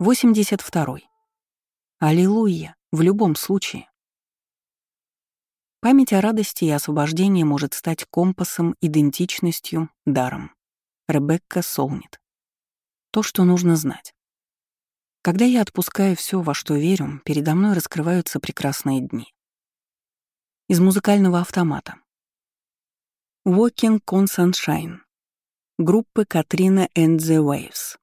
82. Аллилуйя, в любом случае. Память о радости и освобождении может стать компасом, идентичностью, даром. Ребекка Солнит. То, что нужно знать. Когда я отпускаю все, во что верю, передо мной раскрываются прекрасные дни. Из музыкального автомата. Walking on Sunshine. Группы Katrina and the Waves.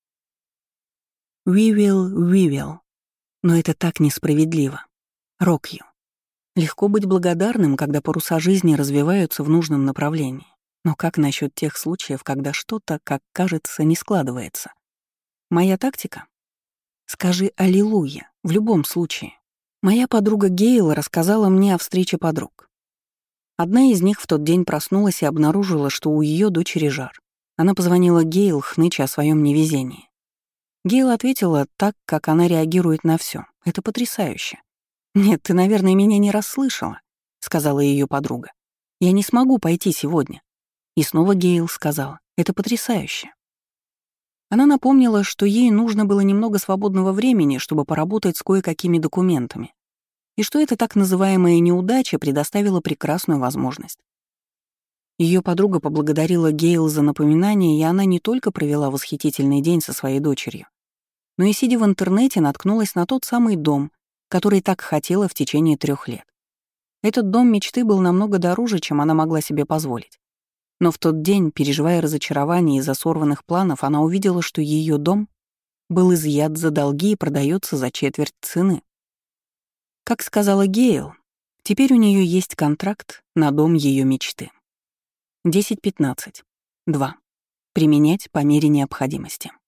We will. Но это так несправедливо. Rock you. Легко быть благодарным, когда паруса жизни развиваются в нужном направлении. Но как насчет тех случаев, когда что-то, как кажется, не складывается? Моя тактика? Скажи «Аллилуйя» в любом случае. Моя подруга Гейл рассказала мне о встрече подруг. Одна из них в тот день проснулась и обнаружила, что у ее дочери жар. Она позвонила Гейл, хныча о своем невезении. Гейл ответила так, как она реагирует на все. Это потрясающе. «Нет, ты, наверное, меня не расслышала», — сказала ее подруга. «Я не смогу пойти сегодня». И снова Гейл сказала: «Это потрясающе». Она напомнила, что ей нужно было немного свободного времени, чтобы поработать с кое-какими документами, и что эта так называемая неудача предоставила прекрасную возможность. Ее подруга поблагодарила Гейл за напоминание, и она не только провела восхитительный день со своей дочерью, но и, сидя в интернете, наткнулась на тот самый дом, который так хотела в течение 3 лет. Этот дом мечты был намного дороже, чем она могла себе позволить. Но в тот день, переживая разочарование из-за сорванных планов, она увидела, что ее дом был изъят за долги и продается за 1/4 цены. Как сказала Гейл, теперь у нее есть контракт на дом ее мечты. 10:15. 2. Применять по мере необходимости.